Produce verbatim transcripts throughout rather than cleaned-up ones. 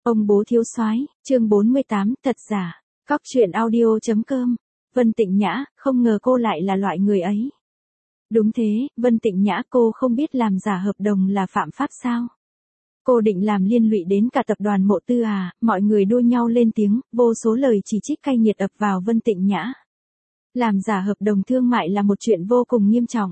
Ông bố thiếu soái, chương bốn mươi tám, thật giả. Cóc truyện audio.com. Vân Tịnh Nhã, không ngờ cô lại là loại người ấy. Đúng thế, Vân Tịnh Nhã, cô không biết làm giả hợp đồng là phạm pháp sao? Cô định làm liên lụy đến cả tập đoàn Mộ Tư à? Mọi người đua nhau lên tiếng, vô số lời chỉ trích cay nghiệt ập vào Vân Tịnh Nhã. Làm giả hợp đồng thương mại là một chuyện vô cùng nghiêm trọng.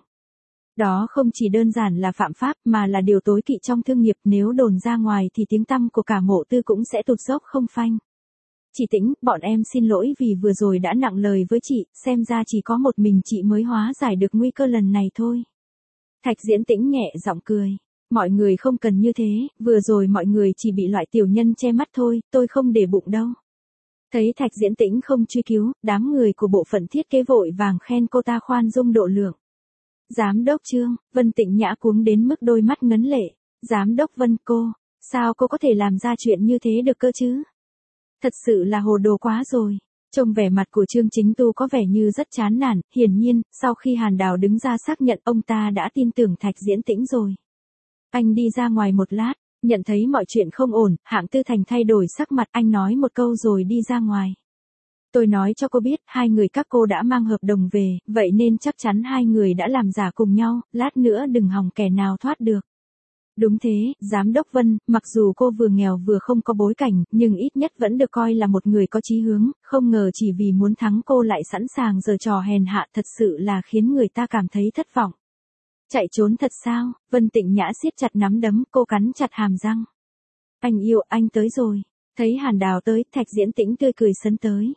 Đó không chỉ đơn giản là phạm pháp mà là điều tối kỵ trong thương nghiệp, nếu đồn ra ngoài thì tiếng tăm của cả Mộ Tư cũng sẽ tụt dốc không phanh. Chị Tĩnh, bọn em xin lỗi vì vừa rồi đã nặng lời với chị, xem ra chỉ có một mình chị mới hóa giải được nguy cơ lần này thôi. Thạch Diễn Tĩnh nhẹ giọng cười. Mọi người không cần như thế, vừa rồi mọi người chỉ bị loại tiểu nhân che mắt thôi, tôi không để bụng đâu. Thấy Thạch Diễn Tĩnh không truy cứu, đám người của bộ phận thiết kế vội vàng khen cô ta khoan dung độ lượng. Giám đốc Trương, Vân Tịnh Nhã cuống đến mức đôi mắt ngấn lệ. Giám đốc Vân, cô, sao cô có thể làm ra chuyện như thế được cơ chứ? Thật sự là hồ đồ quá rồi. Trông vẻ mặt của Trương Chính Tu có vẻ như rất chán nản, hiển nhiên, sau khi Hàn Đào đứng ra xác nhận ông ta đã tin tưởng Thạch Diễn Tĩnh rồi. Anh đi ra ngoài một lát, nhận thấy mọi chuyện không ổn, Hạng Tư Thành thay đổi sắc mặt, anh nói một câu rồi đi ra ngoài. Tôi nói cho cô biết, hai người các cô đã mang hợp đồng về, vậy nên chắc chắn hai người đã làm giả cùng nhau, lát nữa đừng hòng kẻ nào thoát được. Đúng thế, Giám đốc Vân, mặc dù cô vừa nghèo vừa không có bối cảnh, nhưng ít nhất vẫn được coi là một người có chí hướng, không ngờ chỉ vì muốn thắng cô lại sẵn sàng giở trò hèn hạ, thật sự là khiến người ta cảm thấy thất vọng. Chạy trốn thật sao? Vân Tịnh Nhã siết chặt nắm đấm, cô cắn chặt hàm răng. Anh yêu, anh tới rồi. Thấy Hàn Đào tới, Thạch Diễn Tĩnh tươi cười sấn tới.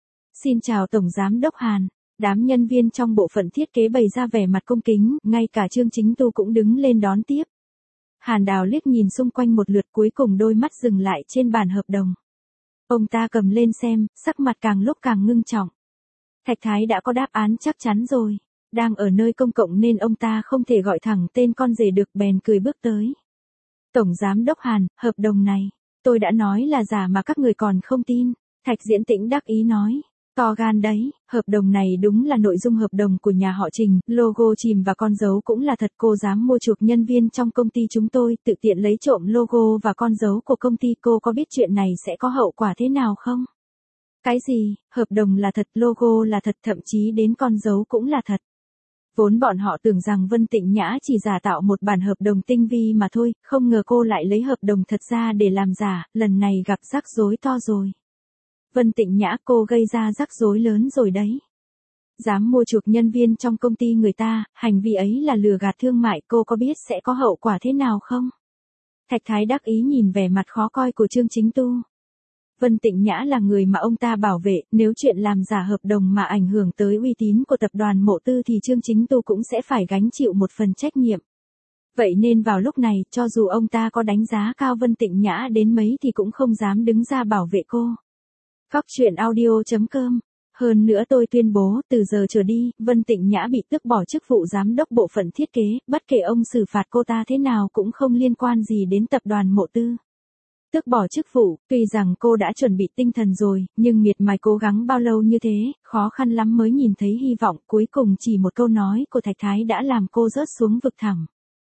Xin chào Tổng Giám đốc Hàn. Đám nhân viên trong bộ phận thiết kế bày ra vẻ mặt cung kính, ngay cả Trương Chính Tu cũng đứng lên đón tiếp. Hàn Đào liếc nhìn xung quanh một lượt, cuối cùng đôi mắt dừng lại trên bản hợp đồng. Ông ta cầm lên xem, sắc mặt càng lúc càng ngưng trọng. Thạch Thái đã có đáp án chắc chắn rồi. Đang ở nơi công cộng nên ông ta không thể gọi thẳng tên con rể được, bèn cười bước tới. Tổng Giám đốc Hàn, hợp đồng này, tôi đã nói là giả mà các người còn không tin. Thạch Diễn Tĩnh đắc ý nói. To gan đấy, hợp đồng này đúng là nội dung hợp đồng của nhà họ Trình, logo chìm và con dấu cũng là thật, cô dám mua chuộc nhân viên trong công ty chúng tôi, tự tiện lấy trộm logo và con dấu của công ty, cô có biết chuyện này sẽ có hậu quả thế nào không? Cái gì, hợp đồng là thật, logo là thật, thậm chí đến con dấu cũng là thật. Vốn bọn họ tưởng rằng Vân Tịnh Nhã chỉ giả tạo một bản hợp đồng tinh vi mà thôi, không ngờ cô lại lấy hợp đồng thật ra để làm giả, lần này gặp rắc rối to rồi. Vân Tịnh Nhã, cô gây ra rắc rối lớn rồi đấy. Dám mua chuộc nhân viên trong công ty người ta, hành vi ấy là lừa gạt thương mại, cô có biết sẽ có hậu quả thế nào không? Thạch Thái đắc ý nhìn vẻ mặt khó coi của Trương Chính Tu. Vân Tịnh Nhã là người mà ông ta bảo vệ, nếu chuyện làm giả hợp đồng mà ảnh hưởng tới uy tín của tập đoàn Mộ Tư thì Trương Chính Tu cũng sẽ phải gánh chịu một phần trách nhiệm. Vậy nên vào lúc này, cho dù ông ta có đánh giá cao Vân Tịnh Nhã đến mấy thì cũng không dám đứng ra bảo vệ cô. Cóc truyện audio.com. Hơn nữa tôi tuyên bố, từ giờ trở đi, Vân Tịnh Nhã bị tước bỏ chức vụ giám đốc bộ phận thiết kế, bất kể ông xử phạt cô ta thế nào cũng không liên quan gì đến tập đoàn Mộ Tư. Tước bỏ chức vụ, tuy rằng cô đã chuẩn bị tinh thần rồi, nhưng miệt mài cố gắng bao lâu như thế, khó khăn lắm mới nhìn thấy hy vọng, cuối cùng chỉ một câu nói của Thạch Thái đã làm cô rớt xuống vực thẳm.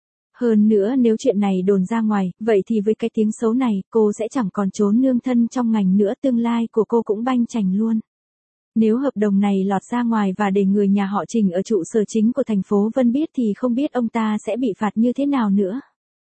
Hơn nữa nếu chuyện này đồn ra ngoài, vậy thì với cái tiếng xấu này, cô sẽ chẳng còn trốn nương thân trong ngành nữa, tương lai của cô cũng banh chành luôn. Nếu hợp đồng này lọt ra ngoài và để người nhà họ Trình ở trụ sở chính của thành phố Vân biết thì không biết ông ta sẽ bị phạt như thế nào nữa.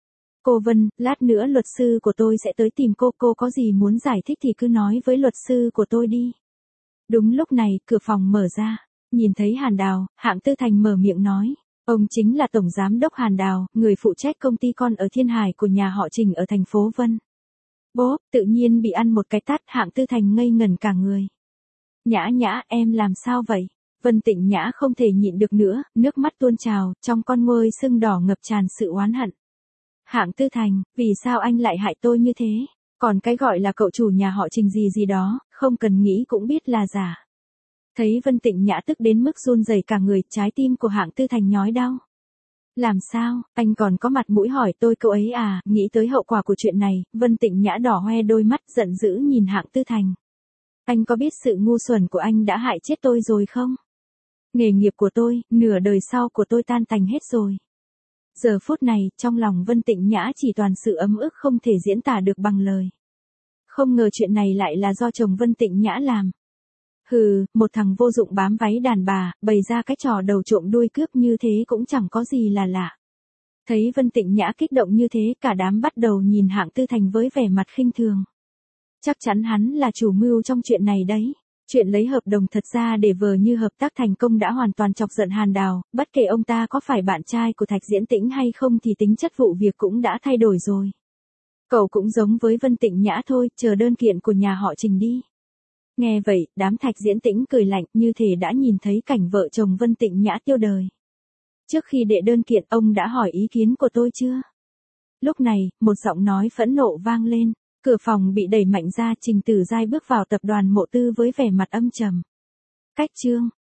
Cô Vân, lát nữa luật sư của tôi sẽ tới tìm cô, cô có gì muốn giải thích thì cứ nói với luật sư của tôi đi. Đúng lúc này, cửa phòng mở ra, nhìn thấy Hàn Đào, Hạng Tư Thành mở miệng nói. Ông chính là Tổng Giám đốc Hàn Đào, người phụ trách công ty con ở Thiên Hải của nhà họ Trình ở thành phố Vân. Bố, tự nhiên bị ăn một cái tát, Hạng Tư Thành ngây ngẩn cả người. Nhã Nhã, em làm sao vậy? Vân Tịnh Nhã không thể nhịn được nữa, nước mắt tuôn trào, trong con môi sưng đỏ ngập tràn sự oán hận. Hạng Tư Thành, vì sao anh lại hại tôi như thế? Còn cái gọi là cậu chủ nhà họ Trình gì gì đó, không cần nghĩ cũng biết là giả. Thấy Vân Tịnh Nhã tức đến mức run rẩy cả người, trái tim của Hạng Tư Thành nhói đau. Làm sao, anh còn có mặt mũi hỏi tôi câu ấy à? Nghĩ tới hậu quả của chuyện này, Vân Tịnh Nhã đỏ hoe đôi mắt, giận dữ nhìn Hạng Tư Thành. Anh có biết sự ngu xuẩn của anh đã hại chết tôi rồi không? Nghề nghiệp của tôi, nửa đời sau của tôi tan tành hết rồi. Giờ phút này, trong lòng Vân Tịnh Nhã chỉ toàn sự ấm ức không thể diễn tả được bằng lời. Không ngờ chuyện này lại là do chồng Vân Tịnh Nhã làm. Hừ, một thằng vô dụng bám váy đàn bà, bày ra cái trò đầu trộm đuôi cướp như thế cũng chẳng có gì là lạ. Thấy Vân Tịnh Nhã kích động như thế, cả đám bắt đầu nhìn Hạng Tư Thành với vẻ mặt khinh thường. Chắc chắn hắn là chủ mưu trong chuyện này đấy. Chuyện lấy hợp đồng thật ra để vờ như hợp tác thành công đã hoàn toàn chọc giận Hàn Đào, bất kể ông ta có phải bạn trai của Thạch Diễn Tĩnh hay không thì tính chất vụ việc cũng đã thay đổi rồi. Cậu cũng giống với Vân Tịnh Nhã thôi, chờ đơn kiện của nhà họ Trình đi. Nghe vậy, đám Thạch Diễn Tĩnh cười lạnh, như thể đã nhìn thấy cảnh vợ chồng Vân Tịnh Nhã tiêu đời. Trước khi đệ đơn kiện, ông đã hỏi ý kiến của tôi chưa? Lúc này, một giọng nói phẫn nộ vang lên. Cửa phòng bị đẩy mạnh ra, Trình Tử Giai bước vào tập đoàn Mộ Tư với vẻ mặt âm trầm. Cách chương